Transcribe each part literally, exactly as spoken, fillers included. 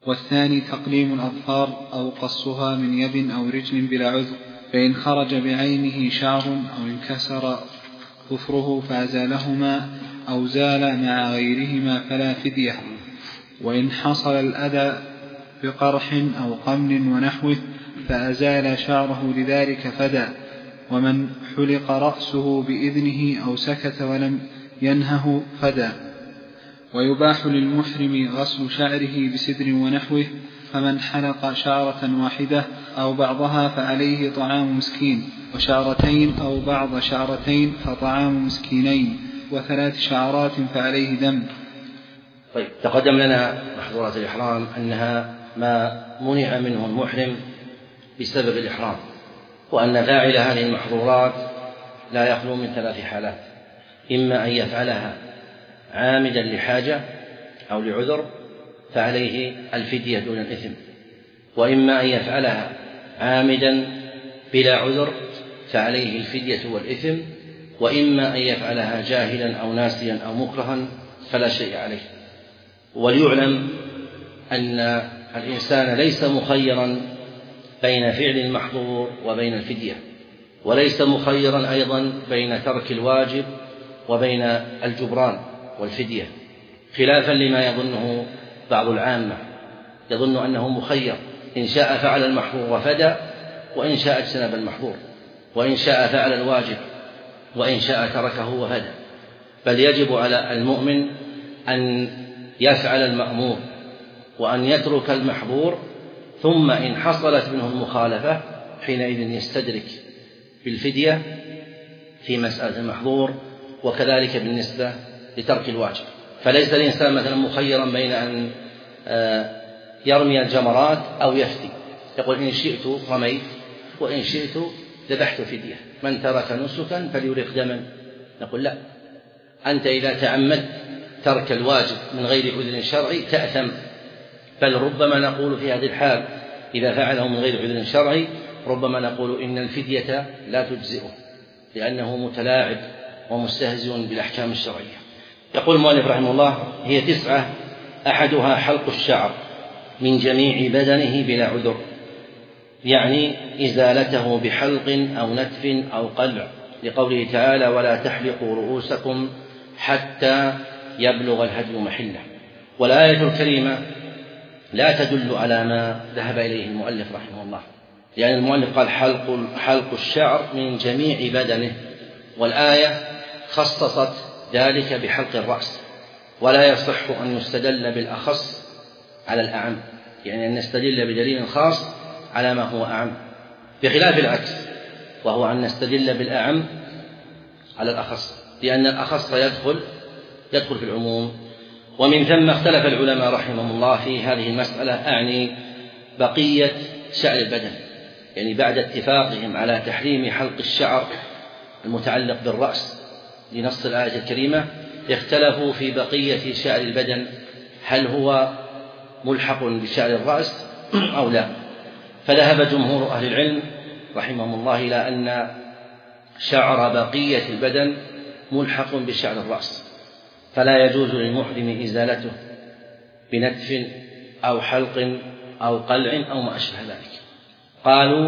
والثاني تقليم الأظفار أو قصها من يد أو رجل بلا عذر، فإن خرج بعينه شعر أو انكسر ظفره فأزالهما أو زال مع غيرهما فلا فدية. وإن حصل الأذى بقرح أو قمل ونحوه فأزال شعره لذلك فدى. ومن حلق رأسه بإذنه أو سكت ولم ينهه فدى. ويباح للمحرم غسل شعره بسدر ونحوه، فمن حلق شعرة واحدة أو بعضها فعليه طعام مسكين، وشعرتين أو بعض شعرتين فطعام مسكينين، وثلاث شعرات فعليه دم. طيب، تقدم لنا محظورات الإحرام أنها ما منع منه المحرم بسبب الإحرام، وأن فاعل هذه المحظورات لا يخلو من ثلاث حالات: إما أن يفعلها عامدا لحاجة أو لعذر فعليه الفدية دون الإثم، وإما أن يفعلها عامدا بلا عذر فعليه الفدية والإثم، وإما أن يفعلها جاهلا أو ناسيا أو مكرها فلا شيء عليه. وليعلم أن الإنسان ليس مخيرا بين فعل المحظور وبين الفدية، وليس مخيرا أيضا بين ترك الواجب وبين الجبران والفدية، خلافا لما يظنه بعض العامة، يظن أنه مخير، إن شاء فعل المحظور وفدى، وإن شاء اجتنب المحظور، وإن شاء فعل الواجب، وإن شاء تركه وفدى. بل يجب على المؤمن أن يفعل المأمور وأن يترك المحظور، ثم إن حصلت منه المخالفة حينئذ يستدرك بالفدية في مسألة المحظور، وكذلك بالنسبة لترك الواجب. فليس الإنسان مثلا مخيرا بين أن يرمي الجمرات أو يفدي، يقول إن شئت رميت وإن شئت ذبحت فدية، من ترك نسكا فليرق دما. نقول لا، أنت إذا تعمدت ترك الواجب من غير عذر شرعي تأثم، بل ربما نقول في هذه الحال إذا فعله من غير عذر شرعي ربما نقول إن الفدية لا تجزئه، لأنه متلاعب ومستهزئ بالأحكام الشرعية. يقول المؤلف رحمه الله: هي تسعة، أحدها حلق الشعر من جميع بدنه بلا عذر، يعني إزالته بحلق أو نتف أو قلع، لقوله تعالى: ولا تحلقوا رؤوسكم حتى يبلغ الهدي محله. والآية الكريمة لا تدل على ما ذهب إليه المؤلف رحمه الله، لأن يعني المؤلف قال حلق, حلق الشعر من جميع بدنه، والآية خصصت ذلك بحلق الرأس، ولا يصح أن يستدل بالأخص على الأعم، يعني أن نستدل بدليل خاص على ما هو أعم، بخلاف العكس، وهو أن نستدل بالأعم على الأخص، لأن الأخص يدخل يدخل في العموم. ومن ثم اختلف العلماء رحمهم الله في هذه المسألة، أعني بقية شعر البدن، يعني بعد اتفاقهم على تحريم حلق الشعر المتعلق بالرأس لنص الآية الكريمة، اختلفوا في بقية شعر البدن، هل هو ملحق بشعر الرأس أو لا. فذهب جمهور أهل العلم رحمهم الله إلى أن شعر بقية البدن ملحق بشعر الرأس، فلا يجوز للمحرم إزالته بنتف أو حلق أو قلع أو ما أشبه ذلك. قالوا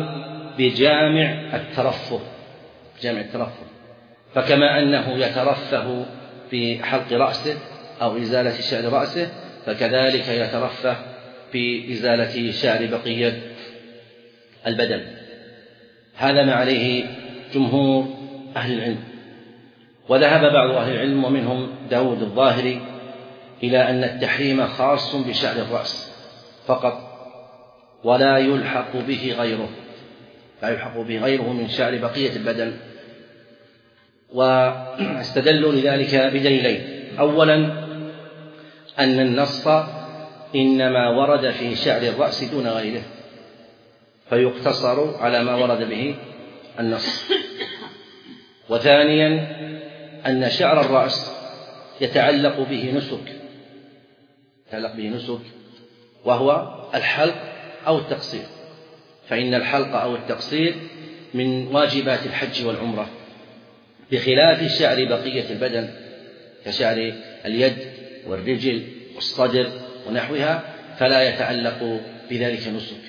بجامع الترفه، جامع الترفه، فكما أنه يترفه بحلق رأسه أو إزالة شعر رأسه، فكذلك يترفه بإزالة شعر بقية البدن. هذا ما عليه جمهور أهل العلم. وذهب بعض أهل العلم ومنهم داود الظاهري إلى أن التحريم خاص بشعر الرأس فقط، ولا يلحق به غيره، لا يلحق به غيره من شعر بقية البدن. واستدلوا لذلك بدليلين: أولا أن النص إنما ورد في شعر الرأس دون غيره، فيقتصر على ما ورد به النص. وثانيا أن شعر الرأس يتعلق به نسك يتعلق به نسك وهو الحلق أو التقصير، فإن الحلق أو التقصير من واجبات الحج والعمرة، بخلاف شعر بقية البدن كشعر اليد والرجل والصدر ونحوها، فلا يتعلق بذلك نسك.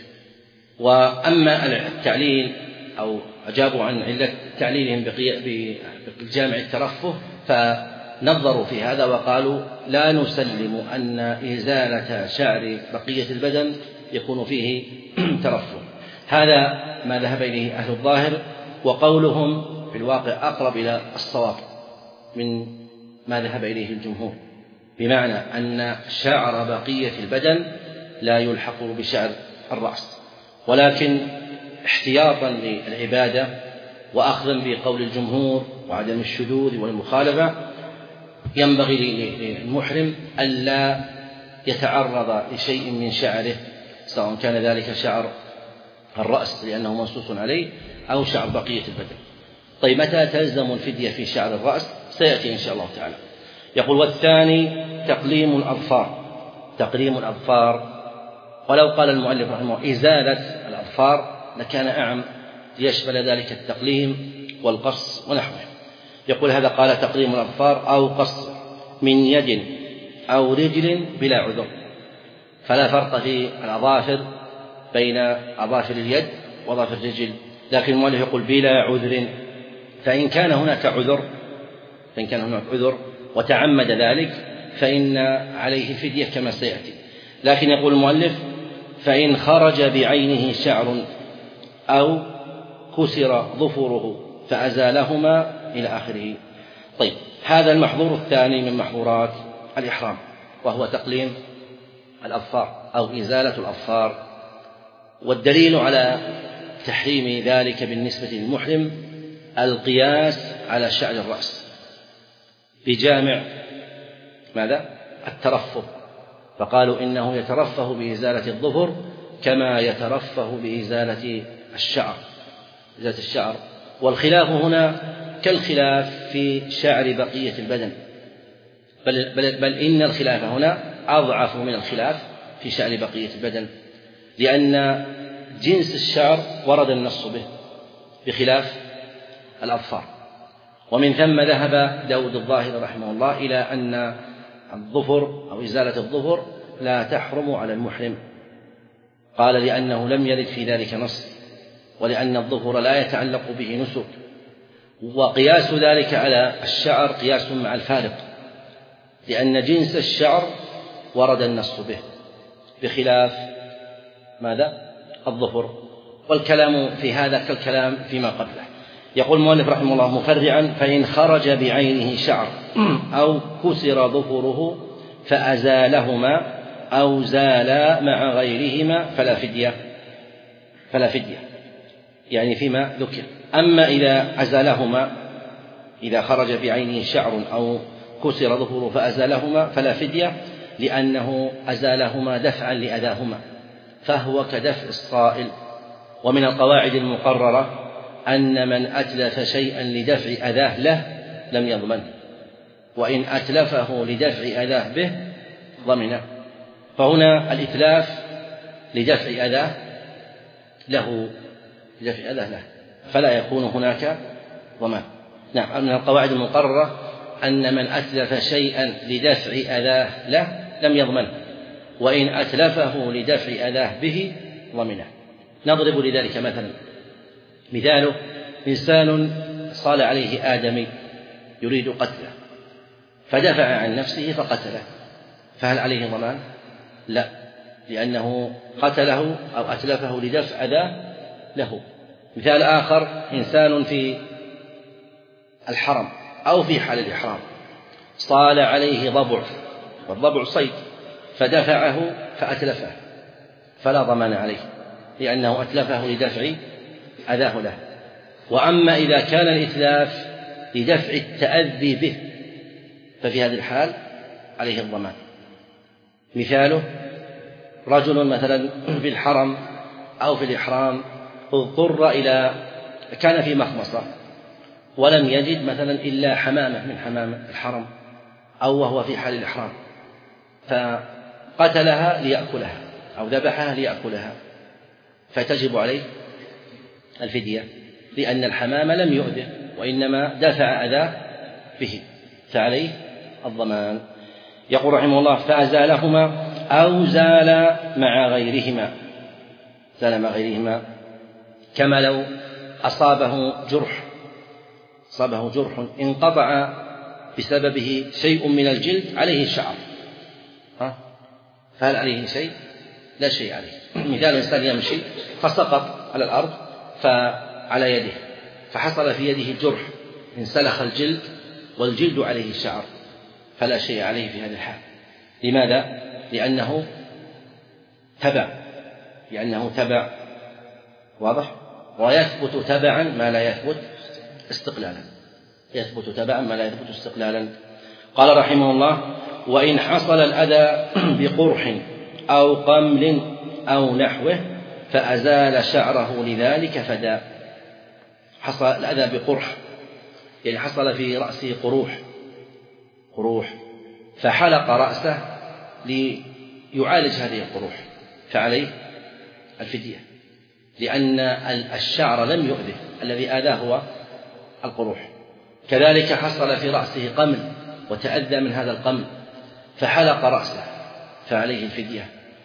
وأما التعليل أو أجابوا عن علة تعليلهم بجامع الترفه فنظروا في هذا وقالوا لا نسلم أن إزالة شعر بقية البدن يكون فيه ترفه. هذا ما ذهب إليه أهل الظاهر، وقولهم في الواقع أقرب إلى الصواب من ما ذهب إليه الجمهور، بمعنى أن شعر بقية البدن لا يلحق بشعر الرأس، ولكن احتياطا للعبادة وأخذا بقول الجمهور وعدم الشذوذ والمخالفة ينبغي للمحرم ألا يتعرض لشيء من شعره، سواء كان ذلك شعر الرأس لأنه منصوص عليه أو شعر بقية البدن. طيب متى تلزم الفدية في شعر الرأس؟ سيأتي إن شاء الله تعالى. يقول والثاني تقليم الأظفار. تقليم الأظفار، ولو قال المؤلف رحمه الله إزالة الأظفار لكان أعم ليشمل ذلك التقليم والقص ونحوه. يقول هذا قال تقليم الأظفار أو قص من يد أو رجل بلا عذر، فلا فرق في الأظافر بين أظافر اليد وأظافر الرجل، لكن المؤلف يقول بلا عذر، فإن كان هناك عذر فإن كان هناك عذر وتعمد ذلك فإن عليه فدية كما سيأتي. لكن يقول المؤلف فإن خرج بعينه شعر أو كسر ظفره فأزالهما إلى آخره. طيب هذا المحظور الثاني من محظورات الإحرام، وهو تقليم الأظفار أو إزالة الأظفار. والدليل على تحريم ذلك بالنسبة للمحرم القياس على شعر الرأس بجامع ماذا؟ الترفه، فقالوا إنه يترفه بإزالة الظفر كما يترفه بإزالة الشعر إزالة الشعر. والخلاف هنا كالخلاف في شعر بقية البدن، بل, بل, بل إن الخلاف هنا أضعف من الخلاف في شعر بقية البدن، لأن جنس الشعر ورد النص به بخلاف الأظفار. ومن ثم ذهب داود الظاهر رحمه الله إلى أن الظفر أو إزالة الظفر لا تحرم على المحرم، قال لأنه لم يرد في ذلك نص، ولأن الظفر لا يتعلق به نسك، وقياس ذلك على الشعر قياس مع الفارق، لأن جنس الشعر ورد النص به بخلاف ماذا؟ الظفر. والكلام في هذا كالكلام فيما قبله. يقول المؤلف رحمه الله مفرعا فإن خرج بعينه شعر أو كسر ظفره فأزالهما أو زالا مع غيرهما فلا فدية فلا فدية يعني فيما ذكر. أما إذا أزالهما، إذا خرج بعينه شعر أو كسر ظفره فأزالهما فلا فدية، لأنه أزالهما دفعا لأذاهما، فهو كدفع الصائل. ومن القواعد المقررة أن من أتلف شيئا لدفع أذاه له لم يضمنه، وإن أتلفه لدفع أذاه به ضمنه. فهنا الإتلاف لدفع أذاه له لدفع أذاه له فلا يكون هناك ضمان. نعم، من القواعد المقررة أن من أتلف شيئا لدفع أذاه له لم يضمنه، وإن أتلفه لدفع أذاه به ضمنه. نضرب لذلك مثلا، مثاله إنسان صال عليه آدمي يريد قتله فدفع عن نفسه فقتله، فهل عليه ضمان؟ لا، لأنه قتله أو أتلفه لدفع أذاه له. مثال آخر، إنسان في الحرم أو في حال الإحرام صال عليه ضبع، والضبع صيد، فدفعه فأتلفه فلا ضمان عليه، لأنه أتلفه لدفع أذاه له. وأما إذا كان الإتلاف لدفع التأذي به ففي هذه الحال عليه الضمان. مثاله رجل مثلا في الحرم أو في الإحرام اضطر إلى كان في مخمصة ولم يجد مثلا إلا حمامة من حمام الحرم أو وهو في حال الإحرام، فقتلها ليأكلها أو ذبحها ليأكلها، فتجب عليه الفدية، لأن الحمام لم يؤذه وإنما دفع أذاه به، فعليه الضمان. يقول رحمه الله فأزالهما أو زال مع غيرهما زال مع غيرهما كما لو أصابه جرح أصابه جرح انقطع بسببه شيء من الجلد عليه شعر، فهل عليه شيء؟ لا شيء عليه. مثال إنسان يمشي فسقط على الأرض فعلى يده فحصل في يده جرح انسلخ الجلد والجلد عليه شعر، فلا شيء عليه في هذا الحال. لماذا؟ لأنه تبع لأنه تبع واضح؟ ويثبت تبعا ما لا يثبت استقلالا يثبت تبعا ما لا يثبت استقلالا. قال رحمه الله: وإن حصل الأذى بقرح أو قمل أو نحوه فأزال شعره لذلك فداء. حصل الأذى بقرح يعني حصل في رأسه قروح قروح فحلق رأسه ليعالج هذه القروح فعليه الفدية، لأن الشعر لم يؤذه، الذي آذاه هو القروح. كذلك حصل في رأسه قمل وتأذى من هذا القمل فحلق رأسه فعليه الفدية،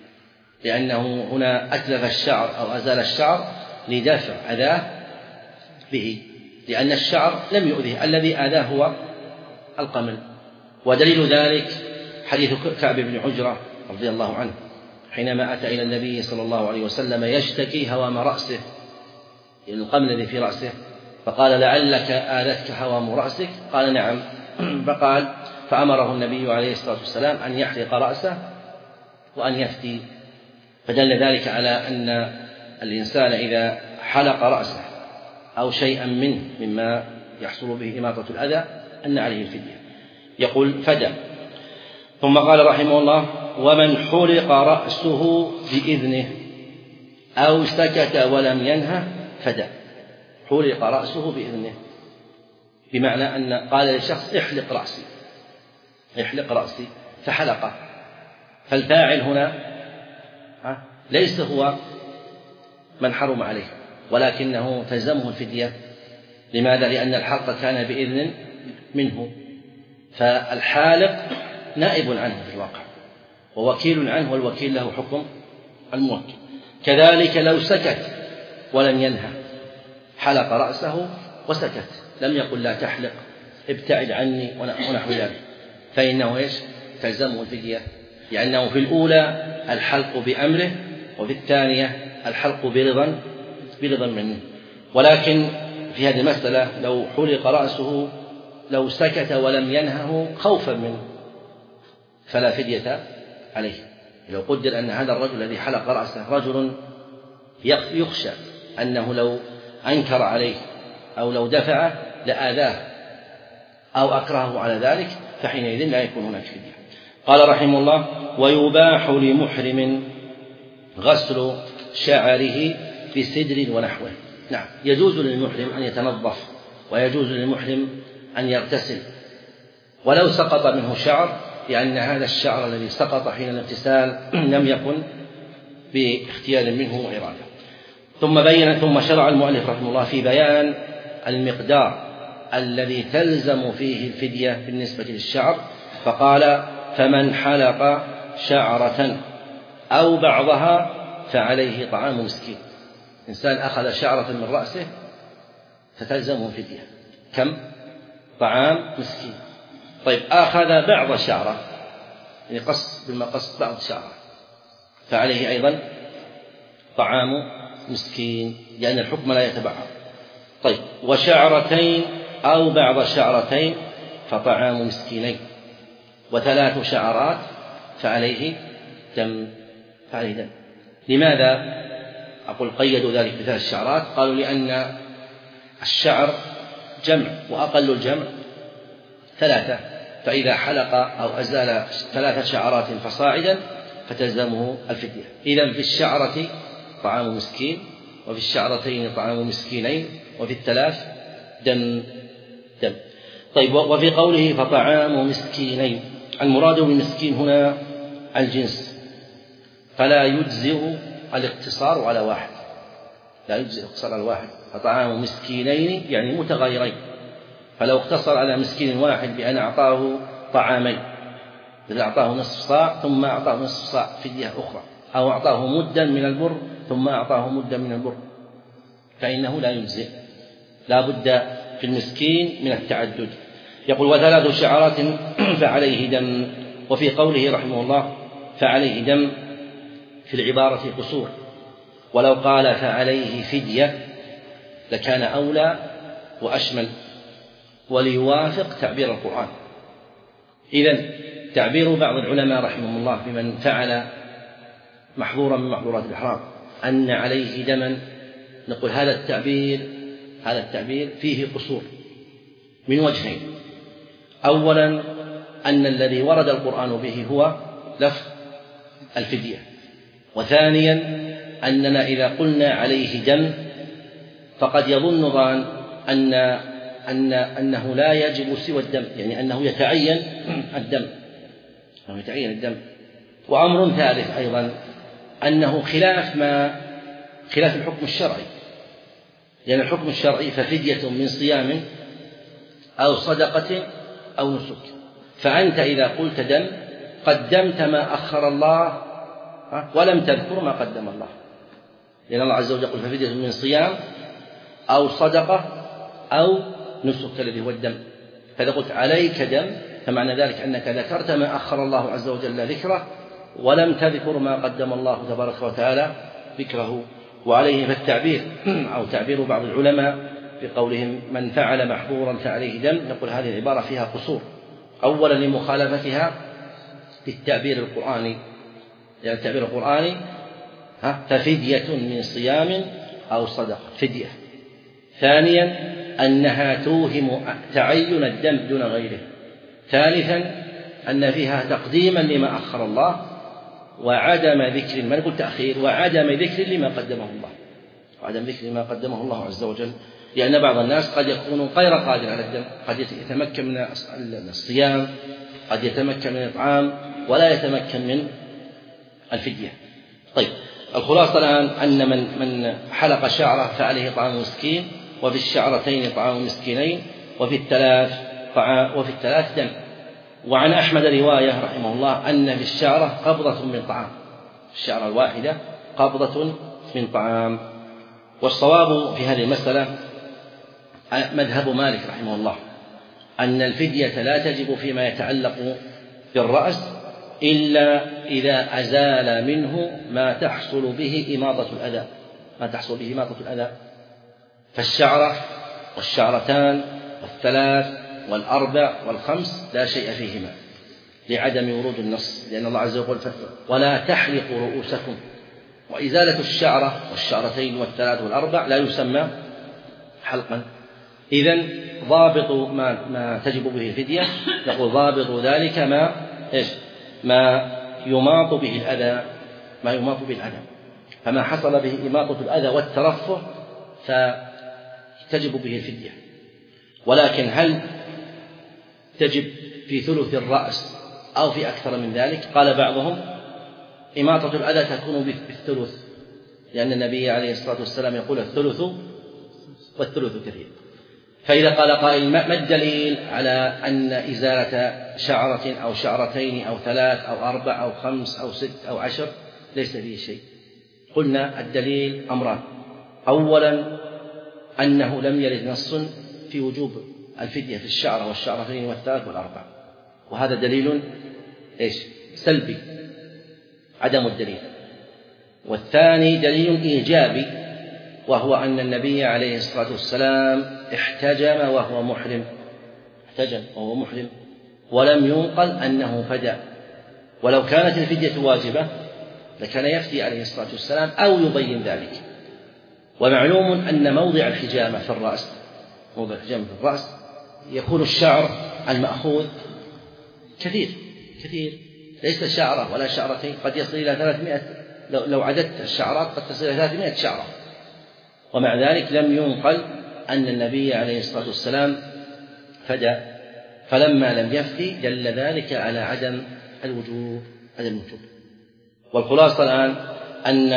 لأنه هنا أتلف الشعر أو أزال الشعر لدفع أذاه به، لأن الشعر لم يؤذه، الذي آذاه هو القمل. ودليل ذلك حديث كعب بن عجرة رضي الله عنه حينما أتى إلى النبي صلى الله عليه وسلم يشتكي هوام رأسه، القمل الذي في رأسه، فقال: لعلك آذتك هوام رأسك؟ قال: نعم. فقال فأمره النبي عليه الصلاة والسلام أن يحلق رأسه وأن يفتي، فدل ذلك على أن الإنسان إذا حلق رأسه أو شيئا منه مما يحصل به إماطة الأذى أن عليه الفدية. يقول: فدى. ثم قال رحمه الله: ومن حلق رأسه بإذنه أو سكت ولم ينهه فدى. حلق رأسه بإذنه بمعنى أن قال للشخص: احلق رأسي احلق رأسي فحلقه، فالفاعل هنا ليس هو من حرم عليه ولكنه تلزمه الفدية. لماذا؟ لأن الحلق كان بإذن منه، فالحالق نائب عنه في الواقع ووكيل عنه، والوكيل له حكم الموكل. كذلك لو سكت ولم ينهى، حلق رأسه وسكت، لم يقل لا تحلق ابتعد عني ونحو ذلك، فإنه إيش؟ تلزمه الفدية، لأنه في الأولى الحلق بأمره وفي الثانية الحلق برضا برضا منه. ولكن في هذه المسألة لو حلق رأسه لو سكت ولم ينهه خوفا منه فلا فدية عليه. لو قدر أن هذا الرجل الذي حلق رأسه رجل يخشى أنه لو أنكر عليه أو لو دفعه لآذاه أو أكرهه على ذلك فحينئذ لا يكون هناك فدية. قال رحمه الله: ويباح لمحرم غسل شعره بسدر ونحوه. نعم، يجوز للمحرم أن يتنظف ويجوز للمحرم أن يغتسل ولو سقط منه شعر، لأن هذا الشعر الذي سقط حين الاغتسال لم يكن باختيار منه وإرادة. ثم بين ثم شرع المؤلف رحمه الله في بيان المقدار الذي تلزم فيه الفدية بالنسبة للشعر، فقال: فمن حلق شعرة أو بعضها فعليه طعام مسكين. إنسان أخذ شعرة من رأسه فتلزمه الفدية، كم؟ طعام مسكين. طيب، أخذ بعض شعرة يعني قص بالمقص بعض شعرة فعليه أيضا طعام مسكين، لأن الحكم لا يتبعض. طيب، وشعرتين أو بعض شعرتين فطعام مسكينين، وثلاث شعرات فعليه دم فعليه دم. لماذا أقول قيدوا ذلك بثلاث شعرات؟ قالوا لأن الشعر جمع وأقل الجمع ثلاثة، فإذا حلق أو أزال ثلاث شعرات فصاعدا فتلزمه الفدية. إذن في الشعرة طعام مسكين، وفي الشعرتين طعام مسكينين، وفي الثلاث دم دم. طيب، وفي قوله فطعام مسكينين المراد بالمسكين هنا الجنس، فلا يجزئ الاقتصار على واحد، لا يجزئ الاقتصار على واحد، فطعام مسكينين يعني متغايرين، فلو اقتصر على مسكين واحد بأن أعطاه طعامين إذا أعطاه نصف صاع ثم أعطاه نصف صاع فدية أخرى، أو أعطاه مدا من البر ثم أعطاه مدا من البر، فإنه لا يجزئ، لا بد في المسكين من التعدد. يقول وثلاث شعرات فعليه دم. وفي قوله رحمه الله فعليه دم في العبارة قصور، ولو قال فعليه فدية لكان أولى وأشمل وليوافق تعبير القرآن. إذن تعبير بعض العلماء رحمهم الله بمن فعل محظورا من محظورات الإحرام أن عليه دما، نقول هذا التعبير هذا التعبير فيه قصور من وجهين. أولا أن الذي ورد القرآن به هو لفظ الفدية، وثانيا أننا إذا قلنا عليه دم فقد يظن ظان أن أن أنه لا يجب سوى الدم، يعني أنه يتعين الدم أنه يتعين الدم. وأمر ثالث أيضا أنه خلاف ما خلاف الحكم الشرعي، لأن الحكم الشرعي ففدية من صيام أو صدقة أو نسك، فأنت إذا قلت دم قدمت ما أخر الله ولم تذكر ما قدم الله، لأن الله عز وجل يقول ففدية من صيام أو صدقة أو نسك الذي هو الدم. فإذا قلت عليك دم فمعنى ذلك أنك ذكرت ما أخر الله عز وجل ذكره ولم تذكر ما قدم الله تبارك وتعالى ذكره. وعليه فالتعبير أو تعبير بعض العلماء بقولهم من فعل محظورا فعليه دم، نقول هذه العبارة فيها قصور، أولا لمخالفتها للتعبير القرآني، يعني التعبير القرآني ففدية من صيام أو صدقة فدية. ثانيا أنها توهم تعين الدم دون غيره. ثالثا أن فيها تقديما لما أخر الله وعدم ذكر، ما نقول تأخير، وعدم ذكر لما قدمه الله، وعدم ذكر لما قدمه الله عز وجل، لأن بعض الناس قد يكون غير قادر على الدم، قد يتمكن من الصيام، قد يتمكن من الإطعام ولا يتمكن من الفدية. طيب الخلاصة الآن أن من من حلق شعره فعليه طعام مسكين، وفي الشعرتين طعام مسكينين، وفي الثلاث طعام وفي الثلاث دم. وعن أحمد رواية رحمه الله أن في الشعرة قبضة من طعام، الشعرة الواحدة قبضة من طعام. والصواب في هذه المسألة مذهب مالك رحمه الله أن الفدية لا تجب فيما يتعلق بالرأس إلا إذا أزال منه ما تحصل به إماطة الأذى، ما تحصل به إماطة الأذى. فالشعرة والشعرتان والثلاث والأربع والخمس لا شيء فيهما لعدم ورود النص، لأن الله عز وجل ولا تحلقوا رؤوسكم، وإزالة الشعرة والشعرتين والثلاث والأربع لا يسمى حلقا. إذن ضابط ما, ما تجب به الفدية، نقول ضابط ذلك ما إيش ما يماط به الأذى، ما يماط به الأذى، فما حصل به إماطة الأذى والترفه فتجب به الفدية. ولكن هل تجب في ثلث الرأس أو في أكثر من ذلك؟ قال بعضهم إماطة الأذى تكون بالثلث، لأن النبي عليه الصلاة والسلام يقول الثلث والثلث كثير. فإذا قال قائل ما الدليل على أن إزالة شعرة أو شعرتين أو ثلاث أو أربع أو خمس أو ست أو عشر ليس فيه شيء؟ قلنا الدليل أمران، أولا أنه لم يرد نص في وجوب الفدية في الشعرة والشعرتين والثلاث والأربع، وهذا دليل إيش سلبي عدم الدليل. والثاني دليل إيجابي، وهو أن النبي عليه الصلاة والسلام احتجم وهو محرم، احتجم وهو محرم ولم ينقل أنه فدى. ولو كانت الفدية واجبة لكان يفتي عليه الصلاة والسلام أو يبين ذلك. ومعلوم أن موضع الحجامة في الرأس، موضع الحجامة في الرأس يكون الشعر المأخوذ كثير كثير، ليس شعرة ولا شعرتين، قد يصل إلى ثلاثمائة، لو عددت الشعرات قد تصل إلى ثلاثمائة شعرة، ومع ذلك لم ينقل أن النبي عليه الصلاة والسلام فدى. فلما لم يفتي دل ذلك على عدم الوجوب عدم الوجوب. والخلاصة الآن أن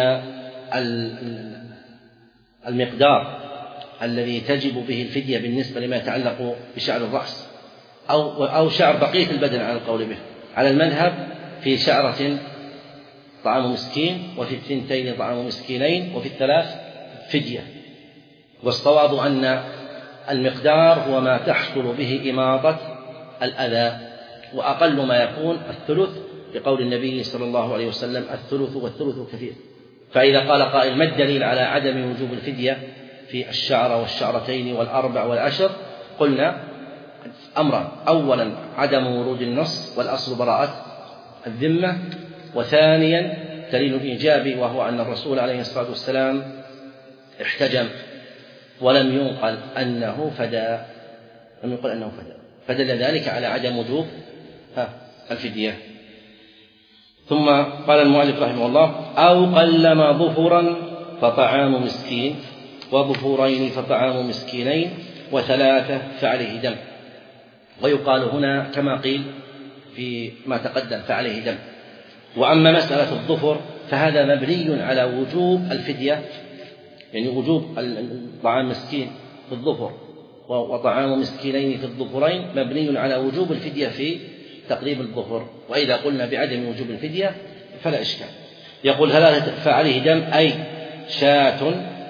المقدار الذي تجب به الفدية بالنسبة لما يتعلق بشعر الرأس أو أو شعر بقية البدن على القول به، على المذهب في شعرة طعام مسكين، وفي الثنتين طعام مسكينين، وفي الثلاث فدية. والصواب أن المقدار هو ما تحصل به إماطة الأذى، وأقل ما يكون الثلث، لقول النبي صلى الله عليه وسلم الثلث والثلث كثير. فإذا قال قائل ما الدليل على عدم وجوب الفدية في الشعرة والشعرتين والأربع والعشر؟ قلنا أمران: أولا عدم ورود النص والأصل براءة الذمة، وثانيا دليل الإيجاب، وهو أن الرسول عليه الصلاة والسلام احتجم ولم ينقل أنه فدى لم ينقل أنه فدى فدل ذلك على عدم وجوب الفدية. ثم قال المؤلف رحمه الله: أو قلما ظفرا فطعام مسكين، وظفورين فطعام مسكينين، وثلاثة فعليه دم. ويقال هنا كما قيل فيما تقدم فعليه دم. وأما مسألة الظفر فهذا مبني على وجوب الفدية، يعني وجوب طعام مسكين في الظفر وطعام مسكينين في الظفرين مبني على وجوب الفدية في تقريب الظفر. وإذا قلنا بعدم وجوب الفدية فلا إشكال. يقول: هل فعليه دم أي شاة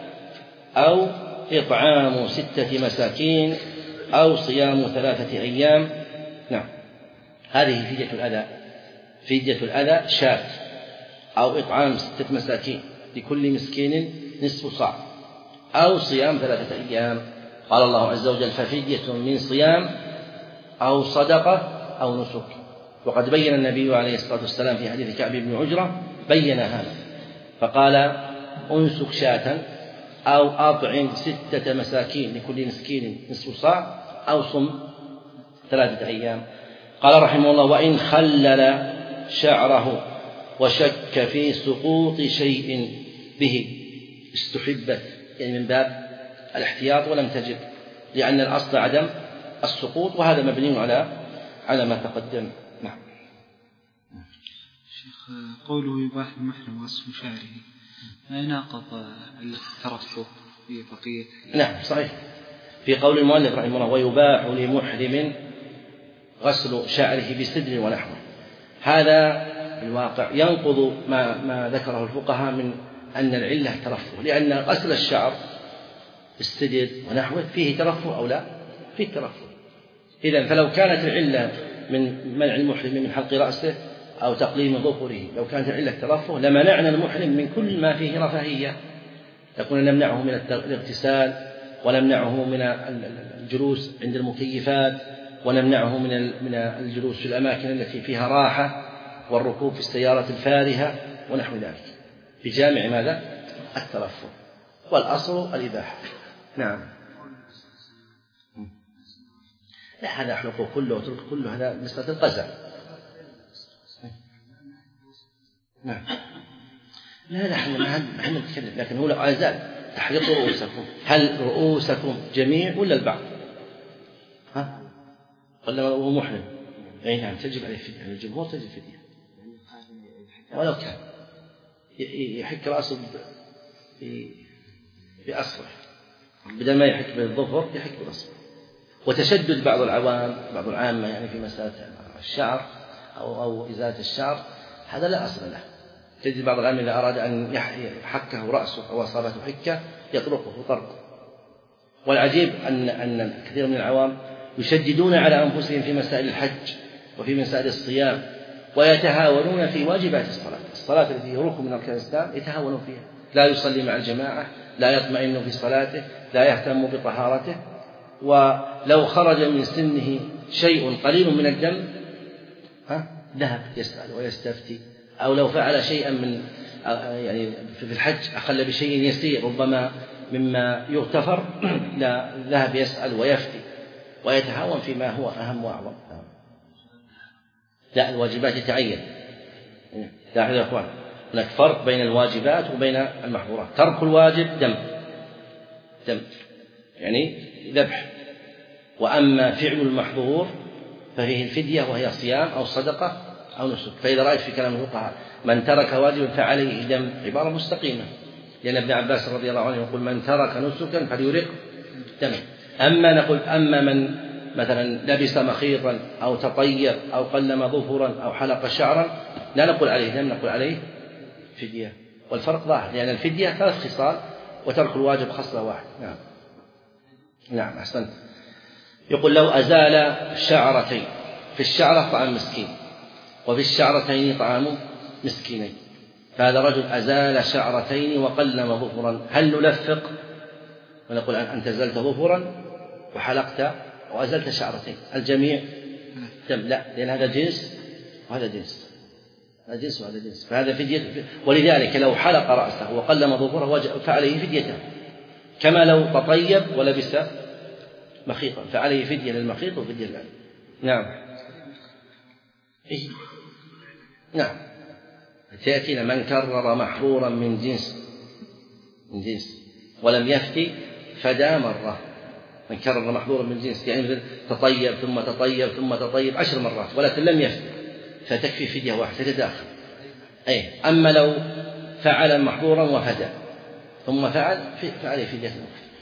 أو إطعام ستة مساكين أو صيام ثلاثة أيام. نعم، هذه فدية الأذى. فدية الأذى شاة أو إطعام ستة مساكين لكل مسكين نصف صاع أو صيام ثلاثة أيام. قال الله عز وجل: ففدية من صيام أو صدقة أو نسك. وقد بين النبي عليه الصلاة والسلام في حديث كعب بن عجرة بين هذا، فقال: أنسك شاة أو أطعم ستة مساكين لكل مسكين نصف صاع أو صم ثلاثة أيام. قال رحمه الله: وإن خلل شعره وشك في سقوط شيء به استحبت، يعني من باب الاحتياط، ولم تجب، لأن الأصل عدم السقوط، وهذا مبني على على ما تقدم. نعم. شيخ، قوله يباح المحرم وصف شعره ما يناقض الترفه في بقية؟ نعم صحيح، في قول المؤلف رحمه الله: ويباح لمحرم غسل شعره بسدر ونحوه. هذا الواقع ينقض ما, ما ذكره الفقهاء من أن العلة ترفه، لأن غسل الشعر بالسدر ونحوه فيه ترفه أو لا؟ فيه ترفه. إذن فلو كانت العلة من منع المحرم من حلق رأسه أو تقليم ظفره، لو كانت العلة ترفه لمنعنا المحرم من كل ما فيه رفاهية، يكون نمنعه من الاغتسال، ونمنعه من الجلوس عند المكيفات، ونمنعه من الجلوس في الأماكن التي فيها راحة، والركوب في السيارة الفارهة ونحو ذلك، بجامع ماذا؟ الترفه، والأصل الإباحة. نعم. لا، هذا أحلقه كله وترك كله، هذا مسألة القزع. نعم. لا لا، احنا ما احنا نتكلم، لكن هو لا زال تحلق رؤوسكم. هل رؤوسكم جميع ولا البعض؟ ها؟ ولا هو محرم؟ أي نعم، تجب عليه فدية، يعني الجمهور تجب فدية ولو كان يحك رأسه بأصبع، بدل ما يحك بالظفر يحك بالأصبع. وتشدد بعض العوام بعض العامة يعني في مسألة الشعر أو أو إزالة الشعر، هذا لا أصل له. تجد بعض العامة إذا أراد أن يحكه رأسه أو أصابته حكة يطرقه طرقه. والعجيب أن أن كثير من العوام يشددون على أنفسهم في مسائل الحج وفي مسائل الصيام، ويتهاونون في واجبات الصلاة. الصلاة التي هي ركن من أركان الإسلام يتهاونون فيها، لا يصلي مع الجماعة، لا يطمئن في صلاته، لا يهتم بطهارته. ولو خرج من سنه شيء قليل من الدم ها ذهب يسأل ويستفتي، أو لو فعل شيئا من يعني في الحج أخل بشيء يسير ربما مما يغتفر، لا ذهب يسأل ويفتي ويتهاون فيما هو أهم وأعظم. لا، الواجبات يتعين. لا يا أخوان، هناك فرق بين الواجبات وبين المحظورات. ترك الواجب دم دم يعني ذبح، وأما فعل المحظور ففيه الفدية، وهي صيام أو صدقة أو نسك. فإذا رأيت في كلام الفقهاء من ترك واجبا فعليه دم، عبارة مستقيمة، لأن ابن عباس رضي الله عنه يقول: من ترك نسكا فليرق دمه. أما نقول أما من مثلا لبس مخيطا أو تطيب أو قلم ظفرا أو حلق شعرا لا نقول عليه لم نقول عليه فدية. والفرق ظاهر لأن الفدية ثلاث خصال وترك الواجب خصلة واحدة. نعم نعم أحسنت. يقول لو أزال شعرتين، في الشعرة طعام مسكين وفي الشعرتين طعام مسكينين، فهذا رجل أزال شعرتين وقلم ظفرا، هل نلفق ونقول أنت أزلت ظفرا وحلقت وأزلت شعرتين الجميع دم؟ لا، لأن هذا جنس وهذا جنس، هذا جنس وهذا جنس، فهذا فدية. ولذلك لو حلق رأسه وقلم ظفره فعليه فدية، كما لو تطيب ولبس مخيطا فعليه فدية للمخيط وفدية للعين. نعم إيه؟ نعم تأتينا من كرر محظورا من جنس من جنس ولم يفتي فدا مرة. من كرر محظورا من جنس يعني تطيب ثم تطيب ثم تطيب عشر مرات ولكن لم يفتي فتكفي فدية واحدة تتداخل. أي أما لو فعل محظورا وفدا ثم فعل فعليه فدية واحدة.